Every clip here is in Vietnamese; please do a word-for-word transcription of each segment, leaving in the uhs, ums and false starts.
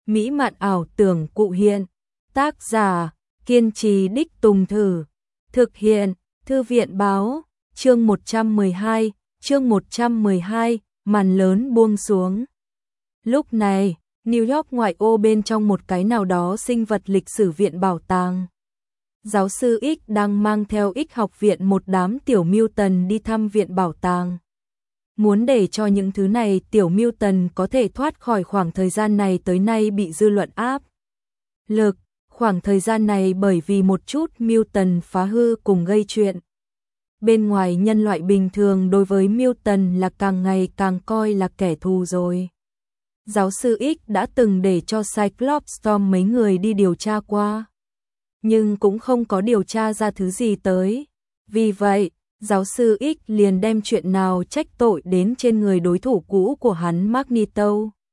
mỹ mạn ảo tưởng cụ hiện. Tác giả, kiên trì đích tùng thử. Thực hiện, Thư viện báo, chương một trăm mười hai, chương một trăm mười hai, màn lớn buông xuống. Lúc này, New York ngoại ô bên trong một cái nào đó sinh vật lịch sử viện bảo tàng. Giáo sư X đang mang theo X học viện một đám tiểu Mutant đi thăm viện bảo tàng. Muốn để cho những thứ này tiểu Mutant có thể thoát khỏi khoảng thời gian này tới nay bị dư luận áp lực. Khoảng thời gian này bởi vì một chút Mutant phá hư cùng gây chuyện. Bên ngoài nhân loại bình thường đối với Mutant là càng ngày càng coi là kẻ thù rồi. Giáo sư X đã từng để cho Cyclops Storm mấy người đi điều tra qua. Nhưng cũng không có điều tra ra thứ gì tới. Vì vậy, giáo sư X liền đem chuyện nào trách tội đến trên người đối thủ cũ của hắn Magneto.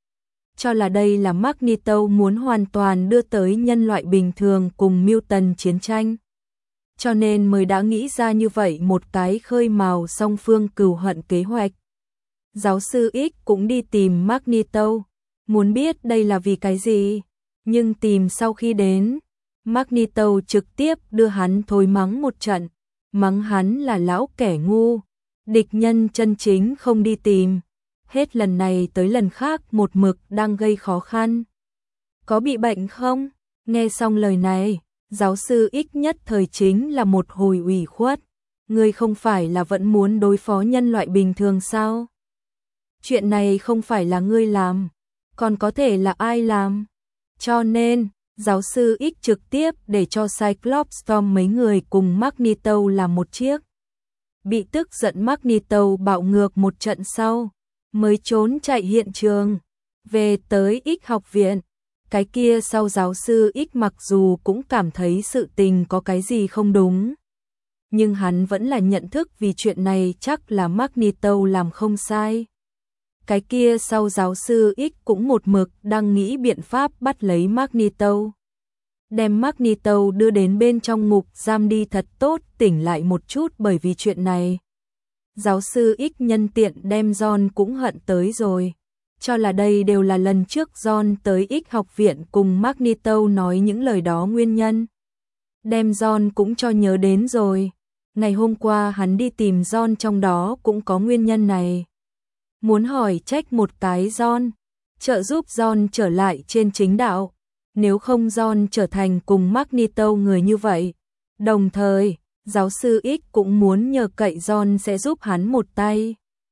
Cho là đây là Magneto muốn hoàn toàn đưa tới nhân loại bình thường cùng Mutant chiến tranh. Cho nên mới đã nghĩ ra như vậy một cái khơi mào song phương cừu hận kế hoạch. Giáo sư X cũng đi tìm Magneto, muốn biết đây là vì cái gì, nhưng tìm sau khi đến, Magneto trực tiếp đưa hắn thôi mắng một trận, mắng hắn là lão kẻ ngu, địch nhân chân chính không đi tìm, hết lần này tới lần khác một mực đang gây khó khăn. Có bị bệnh không? Nghe xong lời này, giáo sư X nhất thời chính là một hồi ủy khuất, ngươi không phải là vẫn muốn đối phó nhân loại bình thường sao? Chuyện này không phải là ngươi làm, còn có thể là ai làm? Cho nên, giáo sư X trực tiếp để cho Cyclops Storm mấy người cùng Magneto làm một chiếc. Bị tức giận Magneto bạo ngược một trận sau, mới trốn chạy hiện trường, về tới X học viện. Cái kia sau giáo sư X mặc dù cũng cảm thấy sự tình có cái gì không đúng, nhưng hắn vẫn là nhận thức vì chuyện này chắc là Magneto làm không sai. Cái kia sau giáo sư X cũng một mực đang nghĩ biện pháp bắt lấy Magneto. Đem Magneto đưa đến bên trong ngục giam đi thật tốt, tỉnh lại một chút bởi vì chuyện này. Giáo sư X nhân tiện đem John cũng hận tới rồi. Cho là đây đều là lần trước John tới X học viện cùng Magneto nói những lời đó nguyên nhân. Đem John cũng cho nhớ đến rồi. Ngày hôm qua hắn đi tìm John trong đó cũng có nguyên nhân này. Muốn hỏi trách một cái John, trợ giúp John trở lại trên chính đạo. Nếu không John trở thành cùng Magneto người như vậy. Đồng thời, giáo sư X cũng muốn nhờ cậy John sẽ giúp hắn một tay.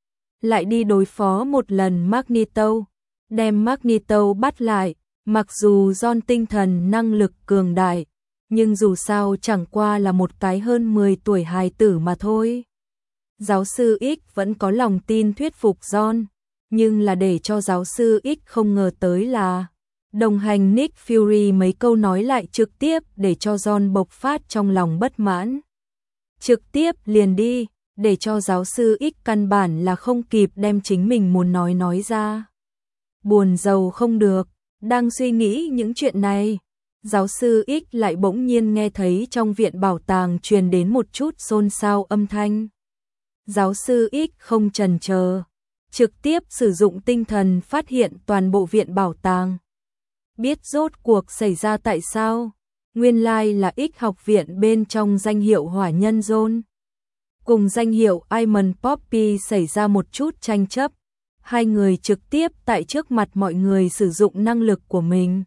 Lại đi đối phó một lần Magneto, đem Magneto bắt lại, mặc dù John tinh thần năng lực cường đại, nhưng dù sao chẳng qua là một cái hơn mười tuổi hài tử mà thôi. Giáo sư X vẫn có lòng tin thuyết phục John, nhưng là để cho giáo sư X không ngờ tới là đồng hành Nick Fury mấy câu nói lại trực tiếp để cho John bộc phát trong lòng bất mãn. Trực tiếp liền đi, để cho giáo sư X căn bản là không kịp đem chính mình muốn nói nói ra. Buồn rầu không được, đang suy nghĩ những chuyện này, giáo sư X lại bỗng nhiên nghe thấy trong viện bảo tàng truyền đến một chút xôn xao âm thanh. Giáo sư X không chần chờ, trực tiếp sử dụng tinh thần phát hiện toàn bộ viện bảo tàng. Biết rốt cuộc xảy ra tại sao? Nguyên lai là X học viện bên trong danh hiệu hỏa nhân John cùng danh hiệu Iron Poppy xảy ra một chút tranh chấp. Hai người trực tiếp tại trước mặt mọi người sử dụng năng lực của mình.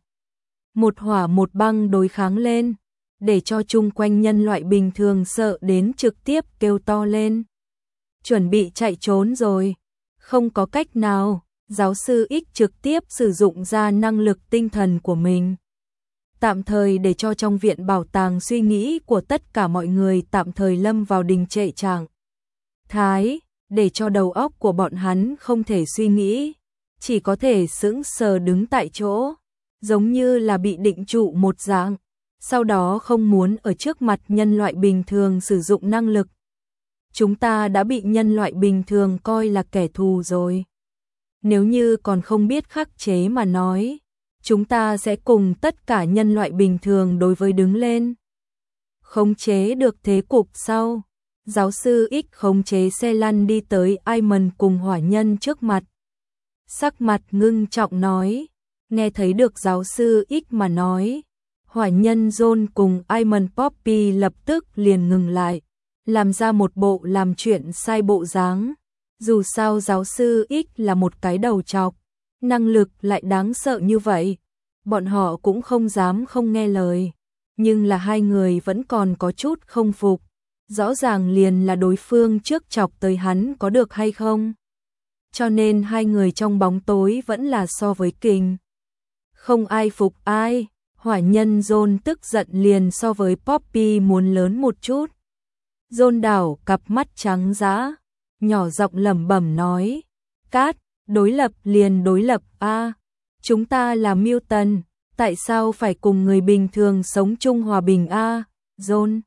Một hỏa một băng đối kháng lên, để cho chung quanh nhân loại bình thường sợ đến trực tiếp kêu to lên. Chuẩn bị chạy trốn rồi. Không có cách nào, giáo sư X trực tiếp sử dụng ra năng lực tinh thần của mình. Tạm thời để cho trong viện bảo tàng suy nghĩ của tất cả mọi người tạm thời lâm vào đình trệ trạng thái, để cho đầu óc của bọn hắn không thể suy nghĩ, chỉ có thể sững sờ đứng tại chỗ, giống như là bị định trụ một dạng, sau đó không muốn ở trước mặt nhân loại bình thường sử dụng năng lực. Chúng ta đã bị nhân loại bình thường coi là kẻ thù rồi. Nếu như còn không biết khắc chế mà nói, chúng ta sẽ cùng tất cả nhân loại bình thường đối với đứng lên. Khống chế được thế cục sau, giáo sư X khống chế xe lăn đi tới Iron cùng hỏa nhân trước mặt. Sắc mặt ngưng trọng nói, Nghe thấy được giáo sư X mà nói, hỏa nhân John cùng Iman Poppy lập tức liền ngừng lại, làm ra một bộ làm chuyện sai bộ dáng. Dù sao giáo sư X là một cái đầu trọc, năng lực lại đáng sợ như vậy, bọn họ cũng không dám không nghe lời. Nhưng là hai người vẫn còn có chút không phục, rõ ràng liền là đối phương trước chọc tới hắn có được hay không. Cho nên hai người trong bóng tối vẫn là so với kình. Không ai phục ai, hỏa nhân John tức giận liền so với Poppy muốn lớn một chút. John đảo cặp mắt trắng dã, nhỏ giọng lẩm bẩm nói, Cát, đối lập liền đối lập a, chúng ta là mutant, tại sao phải cùng người bình thường sống chung hòa bình a, John.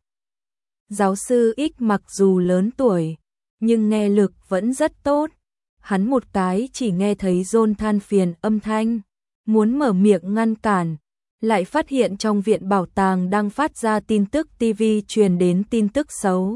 Giáo sư X mặc dù lớn tuổi, nhưng nghe lực vẫn rất tốt. Hắn một cái chỉ nghe thấy John than phiền âm thanh, muốn mở miệng ngăn cản, lại phát hiện trong viện bảo tàng đang phát ra tin tức ti vi truyền đến tin tức xấu.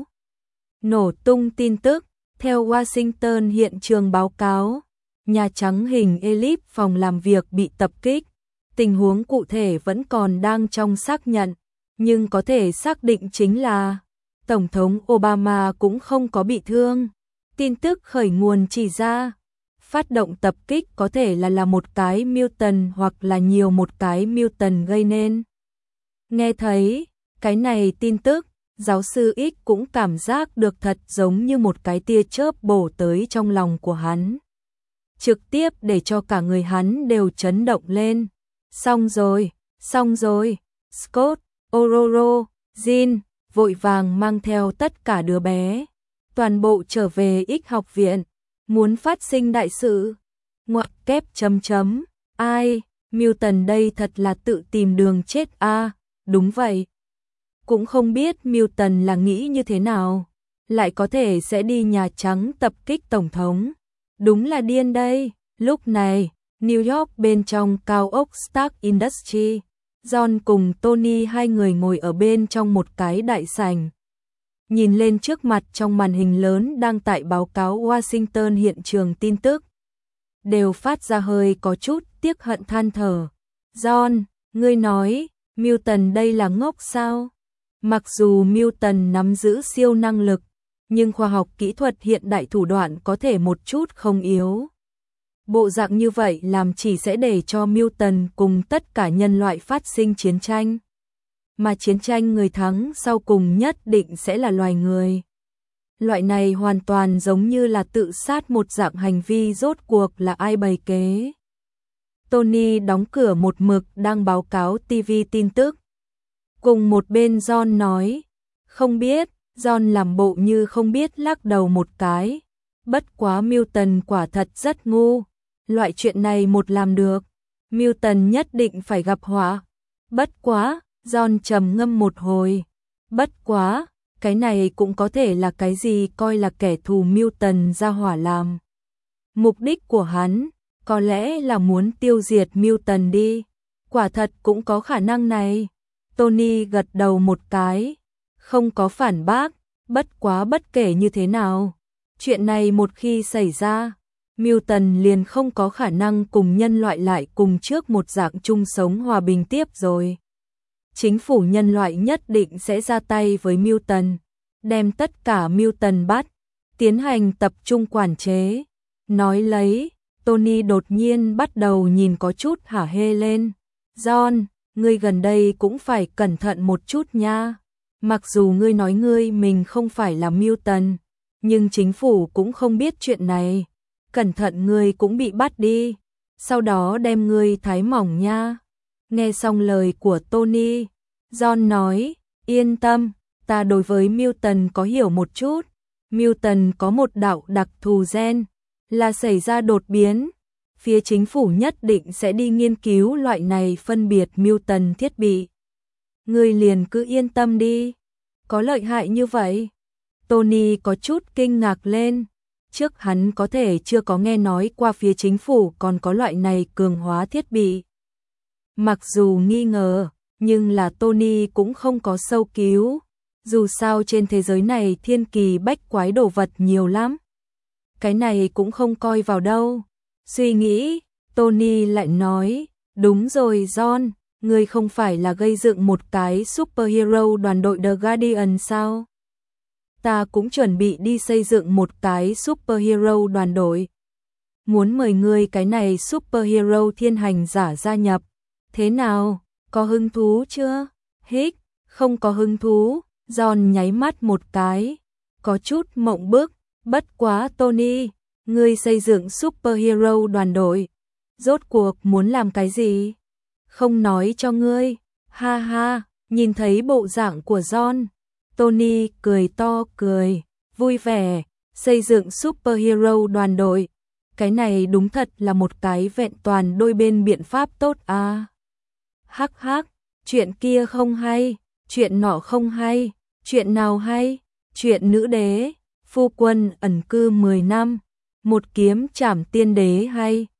Nổ tung tin tức, theo Washington hiện trường báo cáo, Nhà Trắng hình elip phòng làm việc bị tập kích. Tình huống cụ thể vẫn còn đang trong xác nhận, nhưng có thể xác định chính là Tổng thống Obama cũng không có bị thương. Tin tức khởi nguồn chỉ ra, phát động tập kích có thể là là một cái mutant hoặc là nhiều một cái mutant gây nên. Nghe thấy cái này tin tức, giáo sư X cũng cảm giác được thật giống như một cái tia chớp bổ tới trong lòng của hắn. Trực tiếp để cho cả người hắn đều chấn động lên. Xong rồi, xong rồi, Scott, Ororo, Jean, vội vàng mang theo tất cả đứa bé, toàn bộ trở về X học viện, muốn phát sinh đại sự. Ngoặc kép chấm chấm, ai, Milton đây thật là tự tìm đường chết a, à, đúng vậy. Cũng không biết Milton là nghĩ như thế nào, lại có thể sẽ đi Nhà Trắng tập kích Tổng thống. Đúng là điên đây. Lúc này, New York bên trong cao ốc Stark Industries, John cùng Tony hai người ngồi ở bên trong một cái đại sảnh. Nhìn lên trước mặt trong màn hình lớn đang tại báo cáo Washington hiện trường tin tức. Đều phát ra hơi có chút tiếc hận than thở. John, ngươi nói, Milton đây là ngốc sao? Mặc dù Milton nắm giữ siêu năng lực, nhưng khoa học kỹ thuật hiện đại thủ đoạn có thể một chút không yếu. Bộ dạng như vậy làm chỉ sẽ để cho Milton cùng tất cả nhân loại phát sinh chiến tranh. Mà chiến tranh người thắng sau cùng nhất định sẽ là loài người. Loại này hoàn toàn giống như là tự sát một dạng hành vi, rốt cuộc là ai bày kế. Tony đóng cửa một mực đang báo cáo ti vi tin tức. Cùng một bên John nói, không biết, John làm bộ như không biết lắc đầu một cái. Bất quá Milton quả thật rất ngu. Loại chuyện này một làm được, Milton nhất định phải gặp họa. Bất quá, John trầm ngâm một hồi. Bất quá, cái này cũng có thể là cái gì coi là kẻ thù Milton ra hỏa làm. Mục đích của hắn, có lẽ là muốn tiêu diệt Milton đi. Quả thật cũng có khả năng này. Tony gật đầu một cái, không có phản bác. Bất quá bất kể như thế nào, chuyện này một khi xảy ra, Milton liền không có khả năng cùng nhân loại lại cùng trước một dạng chung sống hòa bình tiếp rồi. Chính phủ nhân loại nhất định sẽ ra tay với Milton, đem tất cả Milton bắt, tiến hành tập trung quản chế. Nói lấy, Tony đột nhiên bắt đầu nhìn có chút hả hê lên. John, ngươi gần đây cũng phải cẩn thận một chút nha. Mặc dù ngươi nói ngươi mình không phải là Milton, nhưng chính phủ cũng không biết chuyện này. Cẩn thận ngươi cũng bị bắt đi, sau đó đem ngươi thái mỏng nha. Nghe xong lời của Tony, John nói, yên tâm, ta đối với Milton có hiểu một chút. Milton có một đạo đặc thù gen, là xảy ra đột biến. Phía chính phủ nhất định sẽ đi nghiên cứu loại này phân biệt Milton thiết bị. Ngươi liền cứ yên tâm đi. Có lợi hại như vậy? Tony có chút kinh ngạc lên. Trước hắn có thể chưa có nghe nói qua phía chính phủ còn có loại này cường hóa thiết bị. Mặc dù nghi ngờ, nhưng là Tony cũng không có sâu cứu. Dù sao trên thế giới này thiên kỳ bách quái đồ vật nhiều lắm. Cái này cũng không coi vào đâu. Suy nghĩ, Tony lại nói, Đúng rồi John, ngươi không phải là gây dựng một cái superhero đoàn đội The Guardian sao? Ta cũng chuẩn bị đi xây dựng một cái superhero đoàn đội. Muốn mời ngươi cái này superhero thiên hành giả gia nhập. Thế nào, có hứng thú chưa? Hích, không có hứng thú, John nháy mắt một cái, có chút mộng bức, bất quá Tony, ngươi xây dựng superhero đoàn đội, rốt cuộc muốn làm cái gì? Không nói cho ngươi, ha ha, nhìn thấy bộ dạng của John, Tony cười to cười, vui vẻ, xây dựng superhero đoàn đội, cái này đúng thật là một cái vẹn toàn đôi bên biện pháp tốt à. Hắc hắc, chuyện kia không hay, chuyện nọ không hay, chuyện nào hay, chuyện nữ đế, phu quân ẩn cư mười năm, một kiếm trảm tiên đế hay.